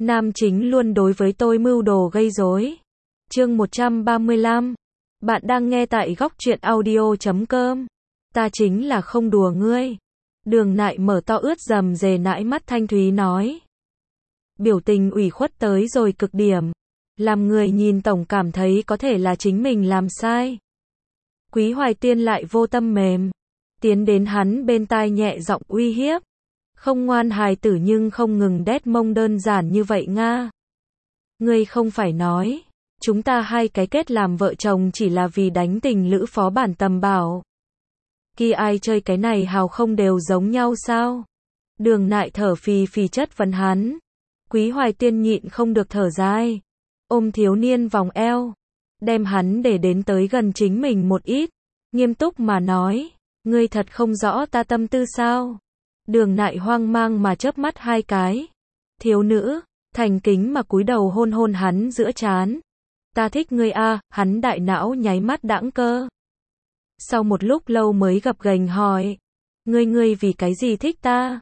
Nam chính luôn đối với tôi mưu đồ gây rối. Chương 135. Bạn đang nghe tại góc truyện audio.com. Ta chính là không đùa ngươi. Đường Nại mở to ướt dầm dề nãi mắt thanh thúy nói. Biểu tình ủy khuất tới rồi cực điểm. Làm người nhìn tổng cảm thấy có thể là chính mình làm sai. Quý Hoài Tiên lại vô tâm mềm. Tiến đến hắn bên tai nhẹ giọng uy hiếp. Không ngoan hài tử nhưng không ngừng đét mông đơn giản như vậy nga. Ngươi không phải nói. Chúng ta hai cái kết làm vợ chồng chỉ là vì đánh tình lữ phó bản tầm bảo. Khi ai chơi cái này hào không đều giống nhau sao? Đường Nại thở phì phì chất vấn hắn. Quý Hoài Tiên nhịn không được thở dài. Ôm thiếu niên vòng eo. Đem hắn để đến tới gần chính mình một ít. Nghiêm túc mà nói. Ngươi thật không rõ ta tâm tư sao? Đường Nại hoang mang mà chớp mắt hai cái. Thiếu nữ, thành kính mà cúi đầu hôn hôn hắn giữa trán. Ta thích ngươi a, hắn đại não nháy mắt đãng cơ. Sau một lúc lâu mới gập ghềnh hỏi. Ngươi vì cái gì thích ta?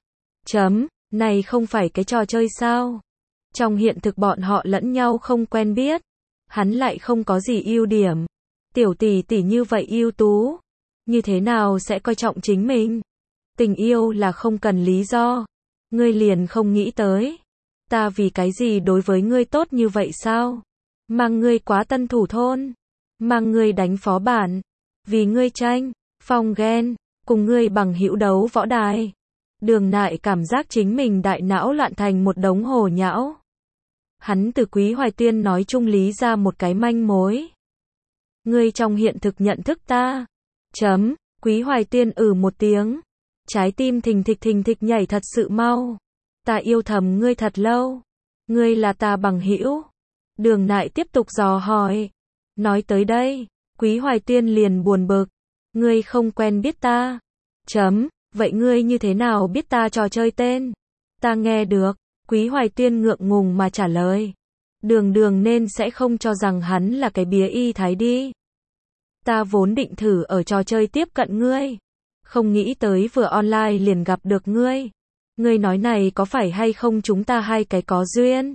Này không phải cái trò chơi sao? Trong hiện thực bọn họ lẫn nhau không quen biết. Hắn lại không có gì ưu điểm. Tiểu tỷ tỷ như vậy ưu tú. Như thế nào sẽ coi trọng chính mình? Tình yêu là không cần lý do. Ngươi liền không nghĩ tới. Ta vì cái gì đối với ngươi tốt như vậy sao? Mang ngươi quá tân thủ thôn. Mang ngươi đánh phó bản. Vì ngươi tranh, phong ghen, cùng ngươi bằng hữu đấu võ đài. Đường Nại cảm giác chính mình đại não loạn thành một đống hồ nhão. Hắn từ Quý Hoài Tiên nói chung lý ra một cái manh mối. Ngươi trong hiện thực nhận thức ta. Quý Hoài Tiên một tiếng. Trái tim thình thịch nhảy thật sự mau. Ta yêu thầm ngươi thật lâu. Ngươi là ta bằng hữu. Đường Nại tiếp tục dò hỏi. Nói tới đây, Quý Hoài Tiên liền buồn bực. Ngươi không quen biết ta. Vậy ngươi như thế nào biết ta trò chơi tên? Ta nghe được. Quý Hoài Tiên ngượng ngùng mà trả lời. Đường nên sẽ không cho rằng hắn là cái bía y thái đi. Ta vốn định thử ở trò chơi tiếp cận ngươi. Không nghĩ tới vừa online liền gặp được ngươi. Ngươi nói này có phải hay không chúng ta hai cái có duyên?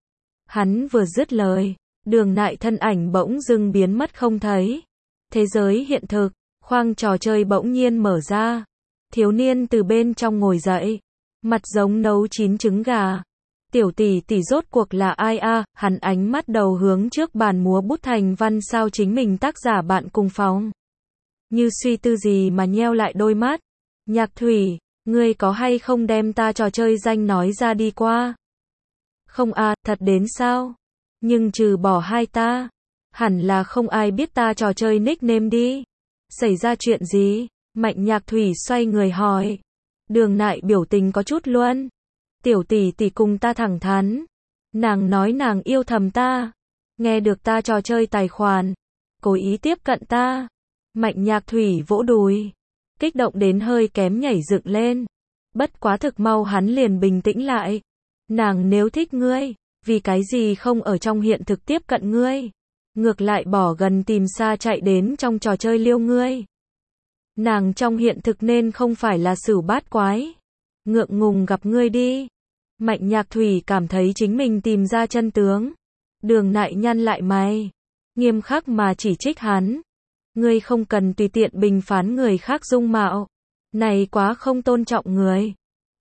Hắn vừa dứt lời, Đường Nại thân ảnh bỗng dưng biến mất không thấy. Thế giới hiện thực, khoang trò chơi bỗng nhiên mở ra. Thiếu niên từ bên trong ngồi dậy, mặt giống nấu chín trứng gà. Tiểu tỷ tỷ rốt cuộc là ai a? Hắn ánh mắt đầu hướng trước bàn múa bút thành văn sao chính mình tác giả bạn cùng phòng. Như suy tư gì mà nheo lại đôi mắt. Nhạc Thủy, ngươi có hay không đem ta trò chơi danh nói ra đi qua? Không a, thật đến sao? Nhưng trừ bỏ hai ta, hẳn là không ai biết ta trò chơi nickname đi. Xảy ra chuyện gì? Mạnh Nhạc Thủy xoay người hỏi. Đường Nại biểu tình có chút luân. Tiểu tỷ tỷ cùng ta thẳng thắn. Nàng nói nàng yêu thầm ta. Nghe được ta trò chơi tài khoản. Cố ý tiếp cận ta. Mạnh Nhạc Thủy vỗ đùi. Kích động đến hơi kém nhảy dựng lên. Bất quá thực mau hắn liền bình tĩnh lại. Nàng nếu thích ngươi, vì cái gì không ở trong hiện thực tiếp cận ngươi? Ngược lại bỏ gần tìm xa chạy đến trong trò chơi liêu ngươi. Nàng trong hiện thực nên không phải là sửu bát quái. Ngượng ngùng gặp ngươi đi. Mạnh Nhạc Thủy cảm thấy chính mình tìm ra chân tướng. Đường Nại nhăn lại mày. Nghiêm khắc mà chỉ trích hắn. Ngươi không cần tùy tiện bình phán người khác dung mạo. Này quá không tôn trọng người.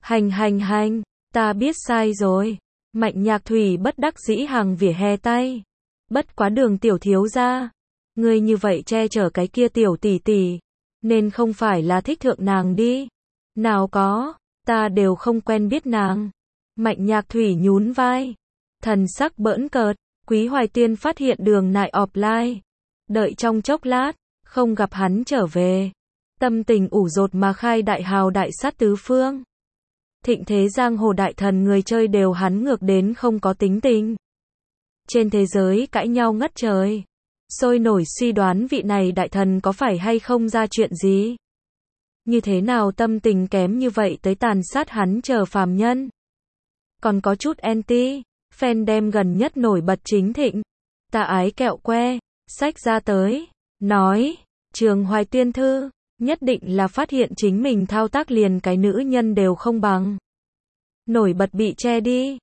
Hành. Ta biết sai rồi. Mạnh Nhạc Thủy bất đắc dĩ hàng vỉa hè tay. Bất quá Đường tiểu thiếu gia. Ngươi như vậy che chở cái kia tiểu tỷ tỷ. Nên không phải là thích thượng nàng đi. Nào có, ta đều không quen biết nàng. Mạnh Nhạc Thủy nhún vai. Thần sắc bỡn cợt. Quý Hoài Tiên phát hiện Đường Nại offline. Đợi trong chốc lát, không gặp hắn trở về. Tâm tình ủ dột mà khai đại hào đại sát tứ phương. Thịnh thế giang hồ đại thần người chơi đều hắn ngược đến không có tính tình. Trên thế giới cãi nhau ngất trời. Sôi nổi suy đoán vị này đại thần có phải hay không ra chuyện gì. Như thế nào tâm tình kém như vậy tới tàn sát hắn chờ phàm nhân. Còn có chút anti, fan đem gần nhất nổi bật chính thịnh. Ta ái kẹo que, sách ra tới, nói, Trường Hoài Tiên thư, nhất định là phát hiện chính mình thao tác liền cái nữ nhân đều không bằng. Nổi bật bị che đi.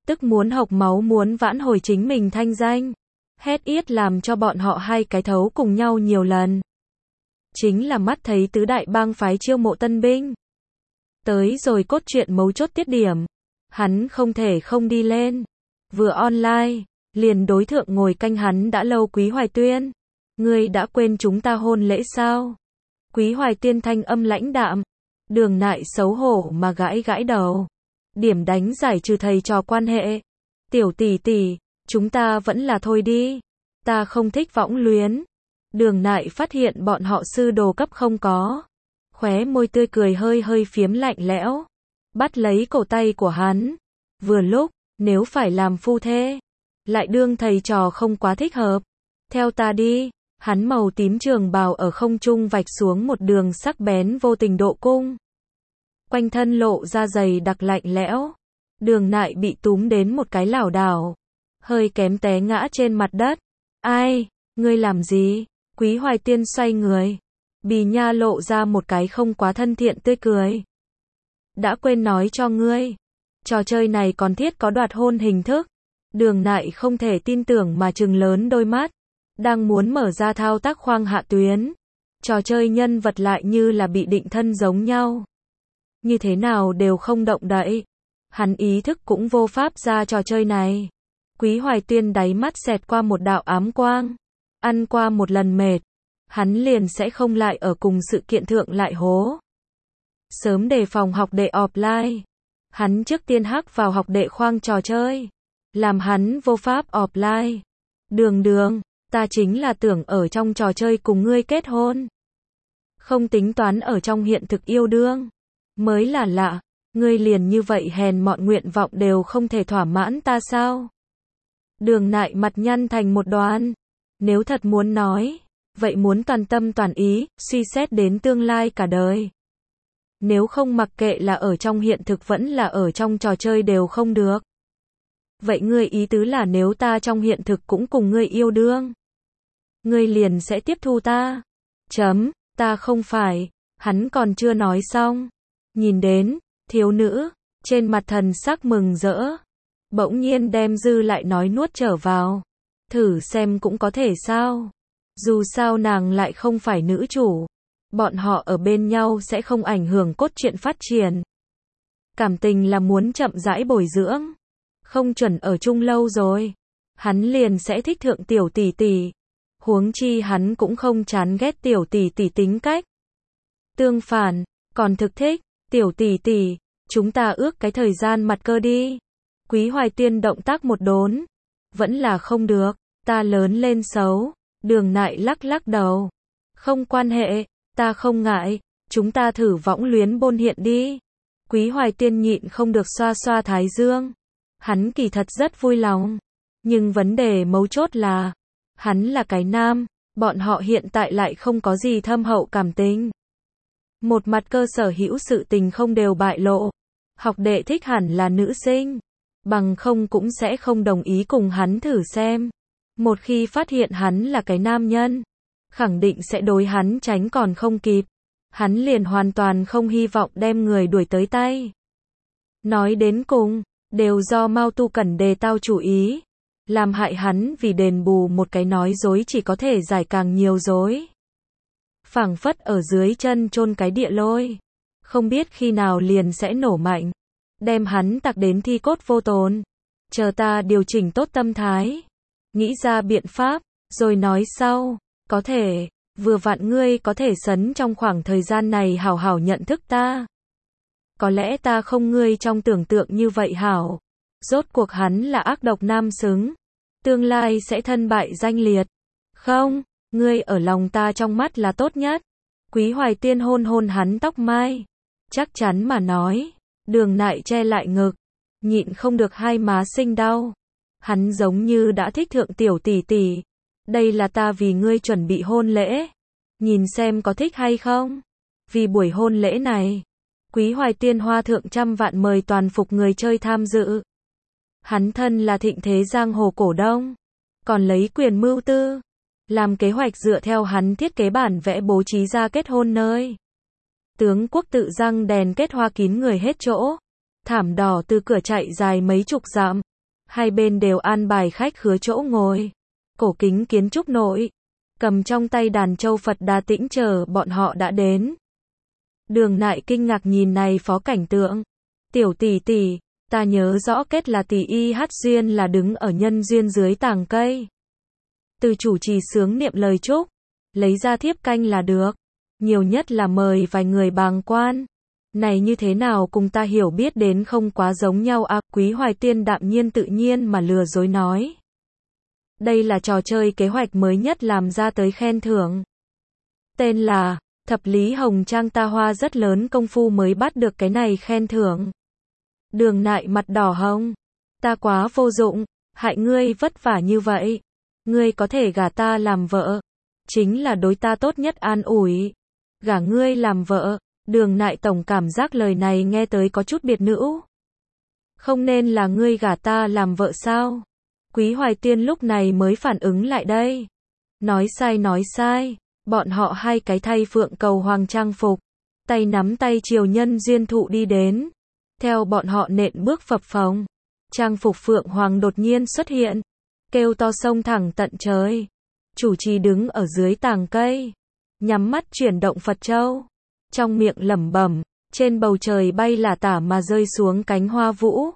tức muốn hộc máu muốn vãn hồi chính mình thanh danh. Hét yết làm cho bọn họ hai cái thấu cùng nhau nhiều lần. Chính là mắt thấy tứ đại bang phái chiêu mộ tân binh. Tới rồi cốt truyện mấu chốt tiết điểm. Hắn không thể không đi lên. Vừa online, liền đối thượng ngồi canh hắn đã lâu Quý Hoài Tuyên. Ngươi đã quên chúng ta hôn lễ sao? Quý Hoài Tuyên thanh âm lãnh đạm. Đường Nại xấu hổ mà gãi gãi đầu. Điểm đánh giải trừ thầy trò quan hệ. Tiểu tỷ tỷ, chúng ta vẫn là thôi đi. Ta không thích võng luyến. Đường Nại phát hiện bọn họ sư đồ cấp không có. Khóe môi tươi cười hơi hơi phiếm lạnh lẽo. Bắt lấy cổ tay của hắn. Vừa lúc, nếu phải làm phu thê, lại đương thầy trò không quá thích hợp. Theo ta đi. Hắn màu tím trường bào ở không trung vạch xuống một đường sắc bén vô tình độ cung. Quanh thân lộ ra dày đặc lạnh lẽo. Đường Nại bị túm đến một cái lảo đảo. Hơi kém té ngã trên mặt đất. Ai, ngươi làm gì? Quý Hoài Tiên xoay người. Bì nha lộ ra một cái không quá thân thiện tươi cười. Đã quên nói cho ngươi. Trò chơi này còn thiết có đoạt hôn hình thức. Đường Nại không thể tin tưởng mà trừng lớn đôi mắt. Đang muốn mở ra thao tác khoang hạ tuyến. Trò chơi nhân vật lại như là bị định thân giống nhau. Như thế nào đều không động đậy. Hắn ý thức cũng vô pháp ra trò chơi này. Quý Hoài Tuyên đáy mắt xẹt qua một đạo ám quang. Ăn qua một lần mệt. Hắn liền sẽ không lại ở cùng sự kiện thượng lại hố. Sớm đề phòng học đệ offline. Hắn trước tiên hack vào học đệ khoang trò chơi. Làm hắn vô pháp offline. Đường, ta chính là tưởng ở trong trò chơi cùng ngươi kết hôn. Không tính toán ở trong hiện thực yêu đương. Mới là lạ, ngươi liền như vậy hèn mọn nguyện vọng đều không thể thỏa mãn ta sao? Đường Nại mặt nhăn thành một đoàn. Nếu thật muốn nói, vậy muốn toàn tâm toàn ý, suy xét đến tương lai cả đời. Nếu không mặc kệ là ở trong hiện thực vẫn là ở trong trò chơi đều không được. Vậy ngươi ý tứ là nếu ta trong hiện thực cũng cùng ngươi yêu đương, ngươi liền sẽ tiếp thu ta. Ta không phải, hắn còn chưa nói xong. Nhìn đến, thiếu nữ, trên mặt thần sắc mừng rỡ. Bỗng nhiên đem dư lại nói nuốt trở vào. Thử xem cũng có thể sao. Dù sao nàng lại không phải nữ chủ. Bọn họ ở bên nhau sẽ không ảnh hưởng cốt truyện phát triển. Cảm tình là muốn chậm rãi bồi dưỡng. Không chuẩn ở chung lâu rồi. Hắn liền sẽ thích thượng tiểu tỷ tỷ. Huống chi hắn cũng không chán ghét tiểu tỷ tỷ tính cách. Tương phản, còn thực thích. Tiểu tỷ tỷ, chúng ta ước cái thời gian mặt cơ đi. Quý Hoài Tuyên động tác một đốn. Vẫn là không được, ta lớn lên xấu. Đường Nại lắc lắc đầu. Không quan hệ, ta không ngại, chúng ta thử võng luyến bôn hiện đi. Quý Hoài Tuyên nhịn không được xoa xoa thái dương. Hắn kỳ thật rất vui lòng. Nhưng vấn đề mấu chốt là, hắn là cái nam, bọn họ hiện tại lại không có gì thâm hậu cảm tình. Một mặt cơ sở hữu sự tình không đều bại lộ. Học đệ thích hẳn là nữ sinh. Bằng không cũng sẽ không đồng ý cùng hắn thử xem. Một khi phát hiện hắn là cái nam nhân, khẳng định sẽ đối hắn tránh còn không kịp. Hắn liền hoàn toàn không hy vọng đem người đuổi tới tay. Nói đến cùng, đều do Mao Tu Cẩn đề tao chủ ý. Làm hại hắn vì đền bù một cái nói dối chỉ có thể giải càng nhiều dối. Phảng phất ở dưới chân chôn cái địa lôi. Không biết khi nào liền sẽ nổ mạnh. Đem hắn tạc đến thi cốt vô tồn. Chờ ta điều chỉnh tốt tâm thái. Nghĩ ra biện pháp, rồi nói sau. Có thể, vừa vặn ngươi có thể sấn trong khoảng thời gian này hảo hảo nhận thức ta. Có lẽ ta không ngươi trong tưởng tượng như vậy hảo. Rốt cuộc hắn là ác độc nam xứng. Tương lai sẽ thân bại danh liệt. Không, ngươi ở lòng ta trong mắt là tốt nhất. Quý Hoài Tiên hôn hôn hắn tóc mai. Chắc chắn mà nói. Đường Nại che lại ngực. Nhịn không được hai má sinh đau. Hắn giống như đã thích thượng tiểu tỷ tỷ. Đây là ta vì ngươi chuẩn bị hôn lễ. Nhìn xem có thích hay không. Vì buổi hôn lễ này, Quý Hoài Tiên hoa thượng trăm vạn mời toàn phục người chơi tham dự. Hắn thân là thịnh thế giang hồ cổ đông. Còn lấy quyền mưu tư. Làm kế hoạch dựa theo hắn thiết kế bản vẽ bố trí ra kết hôn nơi. Tướng quốc tự răng đèn kết hoa kín người hết chỗ. Thảm đỏ từ cửa chạy dài mấy chục dặm. Hai bên đều an bài khách khứa chỗ ngồi. Cổ kính kiến trúc nội, cầm trong tay đàn châu Phật Đà Tĩnh chờ bọn họ đã đến. Đường Nại kinh ngạc nhìn này phó cảnh tượng. Tiểu tỷ tỷ, ta nhớ rõ kết là tỷ y hát duyên là đứng ở nhân duyên dưới tàng cây. Từ chủ trì sướng niệm lời chúc, lấy ra thiếp canh là được. Nhiều nhất là mời vài người bàng quan. Này như thế nào cùng ta hiểu biết đến không quá giống nhau à, Quý Hoài Tiên đạm nhiên tự nhiên mà lừa dối nói. Đây là trò chơi kế hoạch mới nhất làm ra tới khen thưởng. Tên là, thập lý hồng trang, ta hoa rất lớn công phu mới bắt được cái này khen thưởng. Đường Nại mặt đỏ hồng. Ta quá vô dụng, hại ngươi vất vả như vậy. Ngươi có thể gả ta làm vợ. Chính là đối ta tốt nhất an ủi. Gả ngươi làm vợ. Đường Nại tổng cảm giác lời này nghe tới có chút biệt nữ. Không nên là ngươi gả ta làm vợ sao? Quý Hoài Tiên lúc này mới phản ứng lại đây. Nói sai. Bọn họ hai cái thay phượng cầu hoàng trang phục. Tay nắm tay chiều nhân duyên thụ đi đến. Theo bọn họ nện bước phập phồng. Trang phục phượng hoàng đột nhiên xuất hiện. Kêu to sông thẳng tận trời. Chủ trì đứng ở dưới tàng cây. Nhắm mắt chuyển động Phật châu. Trong miệng lẩm bẩm, trên bầu trời bay lả tả mà rơi xuống cánh hoa vũ.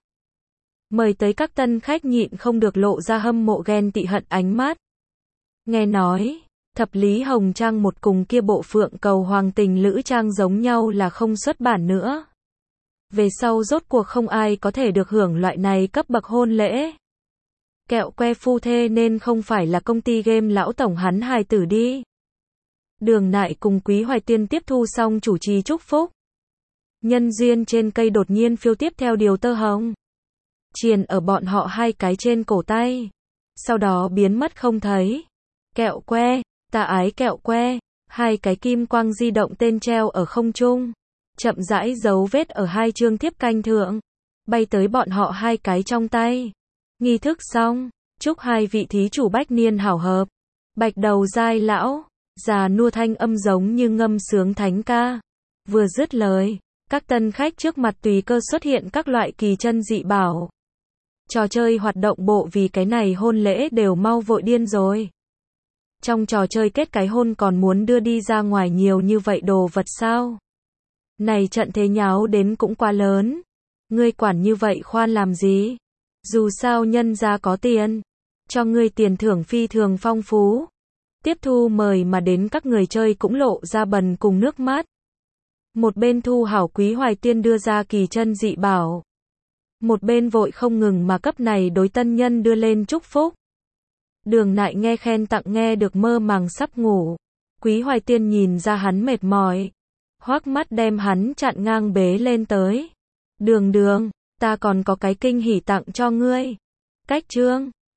Mời tới các tân khách nhịn không được lộ ra hâm mộ ghen tị hận ánh mắt. Nghe nói, thập lý hồng trang một cùng kia bộ phượng cầu hoàng tình lữ trang giống nhau là không xuất bản nữa. Về sau rốt cuộc không ai có thể được hưởng loại này cấp bậc hôn lễ. Kẹo que phu thê nên không phải là công ty game lão tổng hắn hài tử đi. Đường Nại cùng Quý Hoài Tiên tiếp thu xong chủ trì chúc phúc. Nhân duyên trên cây đột nhiên phiêu tiếp theo điều tơ hồng. Triền ở bọn họ hai cái trên cổ tay. Sau đó biến mất không thấy. Kẹo que, ta ái kẹo que. Hai cái kim quang di động tên treo ở không trung. Chậm rãi dấu vết ở hai chương thiếp canh thượng. Bay tới bọn họ hai cái trong tay. Nghi thức xong. Chúc hai vị thí chủ bách niên hảo hợp. Bạch đầu giai lão. Già nua thanh âm giống như ngâm sướng thánh ca. Vừa dứt lời, các tân khách trước mặt tùy cơ xuất hiện các loại kỳ chân dị bảo. Trò chơi hoạt động bộ vì cái này hôn lễ đều mau vội điên rồi. Trong trò chơi kết cái hôn còn muốn đưa đi ra ngoài nhiều như vậy đồ vật sao? Này trận thế nháo đến cũng quá lớn. Ngươi quản như vậy khoan làm gì? Dù sao nhân gia có tiền. Cho ngươi tiền thưởng phi thường phong phú. Tiếp thu mời mà đến các người chơi cũng lộ ra bần cùng nước mắt. Một bên thu hảo Quý Hoài Tiên đưa ra kỳ chân dị bảo. Một bên vội không ngừng mà cấp này đối tân nhân đưa lên chúc phúc. Đường Nại nghe khen tặng nghe được mơ màng sắp ngủ. Quý Hoài Tiên nhìn ra hắn mệt mỏi. Hoắc mắt đem hắn chặn ngang bế lên tới. Đường, ta còn có cái kinh hỉ tặng cho ngươi. Cách chương.